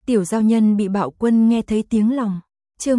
Tiểu giao nhân bị bạo quân nghe thấy tiếng lòng. Chương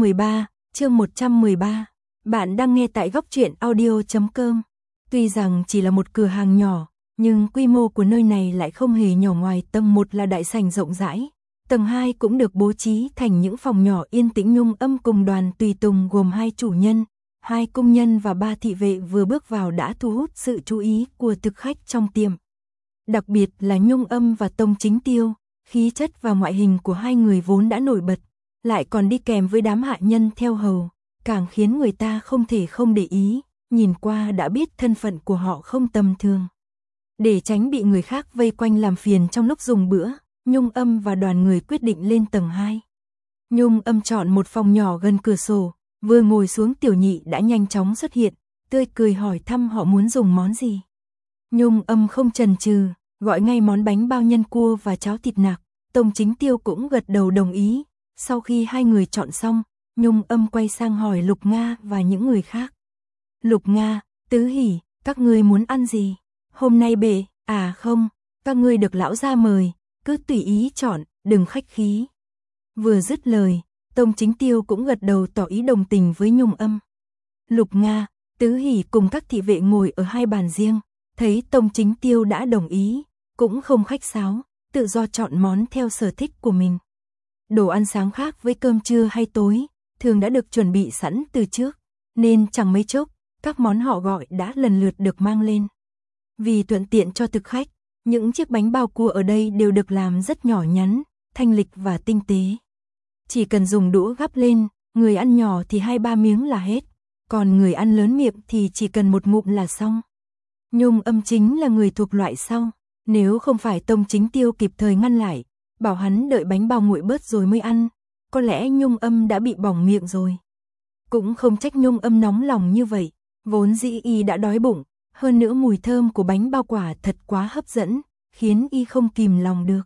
113. Bạn đang nghe tại góc truyện audio.com. Tuy rằng chỉ là một cửa hàng nhỏ, nhưng quy mô của nơi này lại không hề nhỏ. Ngoài tầng 1 là đại sảnh rộng rãi, tầng 2 cũng được bố trí thành những phòng nhỏ yên tĩnh. Nhung Âm cùng đoàn tùy tùng gồm 2 chủ nhân, 2 công nhân và 3 thị vệ vừa bước vào đã thu hút sự chú ý của thực khách trong tiệm. Đặc biệt là Nhung Âm và Tông Chính Tiêu, khí chất và ngoại hình của hai người vốn đã nổi bật, lại còn đi kèm với đám hạ nhân theo hầu, càng khiến người ta không thể không để ý, nhìn qua đã biết thân phận của họ không tầm thường. Để tránh bị người khác vây quanh làm phiền trong lúc dùng bữa, Nhung Âm và đoàn người quyết định lên tầng 2. Nhung Âm chọn một phòng nhỏ gần cửa sổ, vừa ngồi xuống Tiểu Nhị đã nhanh chóng xuất hiện, tươi cười hỏi thăm họ muốn dùng món gì. Nhung Âm không chần chừ, gọi ngay món bánh bao nhân cua và cháo thịt nạc. Tông Chính Tiêu cũng gật đầu đồng ý. Sau khi hai người chọn xong, Nhung Âm quay sang hỏi Lục Nga và những người khác. Lục Nga, Tứ Hỷ, các ngươi muốn ăn gì? Hôm nay bệ, không, các ngươi được lão gia mời, cứ tùy ý chọn, đừng khách khí. Vừa dứt lời, Tông Chính Tiêu cũng gật đầu tỏ ý đồng tình với Nhung Âm. Lục Nga, Tứ Hỷ cùng các thị vệ ngồi ở 2 bàn riêng, thấy Tông Chính Tiêu đã đồng ý, cũng không khách sáo, tự do chọn món theo sở thích của mình. Đồ ăn sáng khác với cơm trưa hay tối, thường đã được chuẩn bị sẵn từ trước, nên chẳng mấy chốc, các món họ gọi đã lần lượt được mang lên. Vì thuận tiện cho thực khách, những chiếc bánh bao cua ở đây đều được làm rất nhỏ nhắn, thanh lịch và tinh tế. Chỉ cần dùng đũa gắp lên, người ăn nhỏ thì 2-3 miếng là hết, còn người ăn lớn miệng thì chỉ cần một ngụm là xong. Nhung Âm chính là người thuộc loại sau, nếu không phải Tông Chính Tiêu kịp thời ngăn lại, bảo hắn đợi bánh bao nguội bớt rồi mới ăn, có lẽ Nhung Âm đã bị bỏng miệng rồi. Cũng không trách Nhung Âm nóng lòng như vậy, vốn dĩ y đã đói bụng, hơn nữa mùi thơm của bánh bao quả thật quá hấp dẫn, khiến y không kìm lòng được.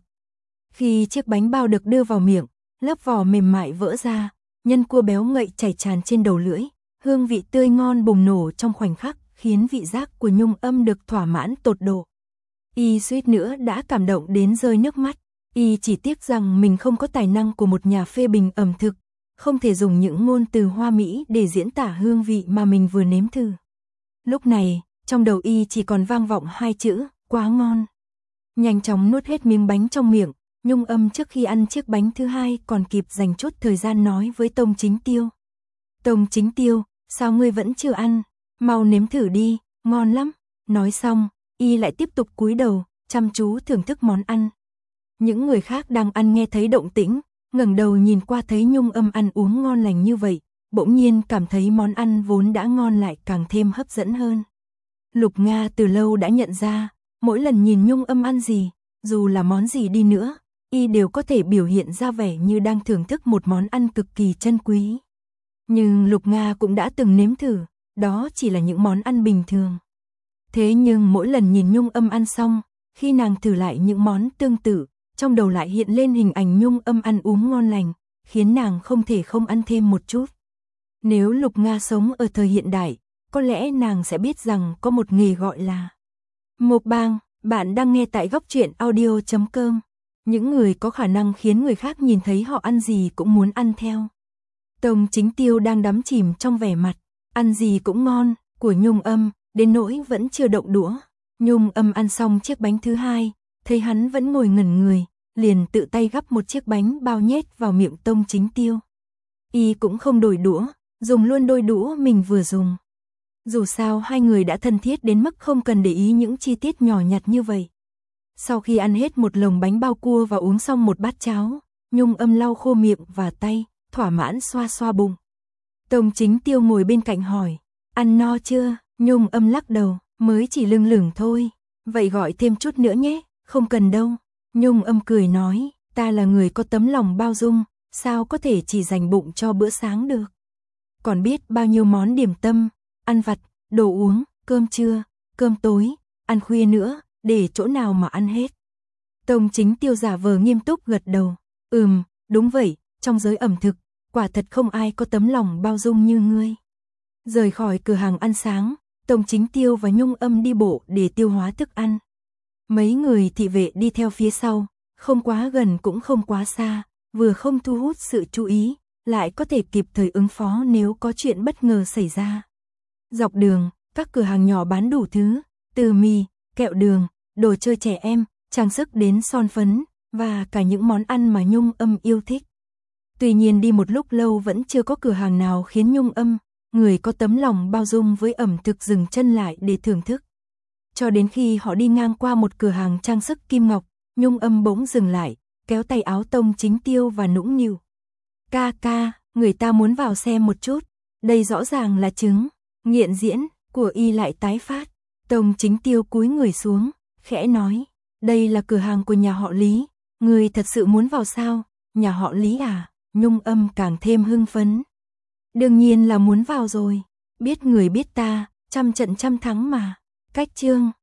Khi chiếc bánh bao được đưa vào miệng, lớp vỏ mềm mại vỡ ra, nhân cua béo ngậy chảy tràn trên đầu lưỡi, hương vị tươi ngon bùng nổ trong khoảnh khắc, khiến vị giác của Nhung Âm được thỏa mãn tột độ. Y suýt nữa đã cảm động đến rơi nước mắt. Y chỉ tiếc rằng mình không có tài năng của một nhà phê bình ẩm thực, không thể dùng những ngôn từ hoa mỹ để diễn tả hương vị mà mình vừa nếm thử. Lúc này, trong đầu y chỉ còn vang vọng 2 chữ, quá ngon. Nhanh chóng nuốt hết miếng bánh trong miệng, Nhung Âm trước khi ăn chiếc bánh thứ 2 còn kịp dành chút thời gian nói với Tông Chính Tiêu. Tông Chính Tiêu, sao ngươi vẫn chưa ăn? Mau nếm thử đi, ngon lắm. Nói xong, y lại tiếp tục cúi đầu, chăm chú thưởng thức món ăn. Những người khác đang ăn nghe thấy động tĩnh, ngẩng đầu nhìn qua thấy Nhung Âm ăn uống ngon lành như vậy, bỗng nhiên cảm thấy món ăn vốn đã ngon lại càng thêm hấp dẫn hơn. Lục Nga từ lâu đã nhận ra, mỗi lần nhìn Nhung Âm ăn gì, dù là món gì đi nữa, y đều có thể biểu hiện ra vẻ như đang thưởng thức một món ăn cực kỳ chân quý. Nhưng Lục Nga cũng đã từng nếm thử, đó chỉ là những món ăn bình thường. Thế nhưng mỗi lần nhìn Nhung Âm ăn xong, khi nàng thử lại những món tương tự, trong đầu lại hiện lên hình ảnh Nhung Âm ăn uống ngon lành, khiến nàng không thể không ăn thêm một chút. Nếu Lục Nga sống ở thời hiện đại, có lẽ nàng sẽ biết rằng có một nghề gọi là mukbang. Bạn đang nghe tại góc truyện audio.com. Những người có khả năng khiến người khác nhìn thấy họ ăn gì cũng muốn ăn theo. Tông Chính Tiêu đang đắm chìm trong vẻ mặt ăn gì cũng ngon của Nhung Âm, đến nỗi vẫn chưa động đũa. Nhung Âm ăn xong chiếc bánh thứ 2, thấy hắn vẫn ngồi ngẩn người, liền tự tay gắp một chiếc bánh bao nhét vào miệng Tông Chính Tiêu. Y cũng không đổi đũa, dùng luôn đôi đũa mình vừa dùng. Dù sao hai người đã thân thiết đến mức không cần để ý những chi tiết nhỏ nhặt như vậy. Sau khi ăn hết một lồng bánh bao cua và uống xong một bát cháo, Nhung Âm lau khô miệng và tay, thỏa mãn xoa xoa bụng. Tông Chính Tiêu ngồi bên cạnh hỏi, ăn no chưa? Nhung Âm lắc đầu, mới chỉ lưng lửng thôi. Vậy gọi thêm chút nữa nhé, không cần đâu. Nhung Âm cười nói, ta là người có tấm lòng bao dung, sao có thể chỉ dành bụng cho bữa sáng được. Còn biết bao nhiêu món điểm tâm, ăn vặt, đồ uống, cơm trưa, cơm tối, ăn khuya nữa, để chỗ nào mà ăn hết. Tông Chính Tiêu giả vờ nghiêm túc gật đầu, đúng vậy, trong giới ẩm thực, quả thật không ai có tấm lòng bao dung như ngươi. Rời khỏi cửa hàng ăn sáng, Tông Chính Tiêu và Nhung Âm đi bộ để tiêu hóa thức ăn. Mấy người thị vệ đi theo phía sau, không quá gần cũng không quá xa, vừa không thu hút sự chú ý, lại có thể kịp thời ứng phó nếu có chuyện bất ngờ xảy ra. Dọc đường, các cửa hàng nhỏ bán đủ thứ, từ mì, kẹo đường, đồ chơi trẻ em, trang sức đến son phấn, và cả những món ăn mà Nhung Âm yêu thích. Tuy nhiên đi một lúc lâu vẫn chưa có cửa hàng nào khiến Nhung Âm, người có tấm lòng bao dung với ẩm thực, dừng chân lại để thưởng thức. Cho đến khi họ đi ngang qua một cửa hàng trang sức kim ngọc, Nhung Âm bỗng dừng lại, kéo tay áo Tông Chính Tiêu và nũng nịu. Ca, người ta muốn vào xem một chút, đây rõ ràng là chứng nghiện diễn của y lại tái phát. Tông Chính Tiêu cúi người xuống, khẽ nói, đây là cửa hàng của nhà họ Lý, người thật sự muốn vào sao? Nhà họ Lý à? Nhung Âm càng thêm hưng phấn. Đương nhiên là muốn vào rồi, biết người biết ta, trăm trận trăm thắng mà. Cách chương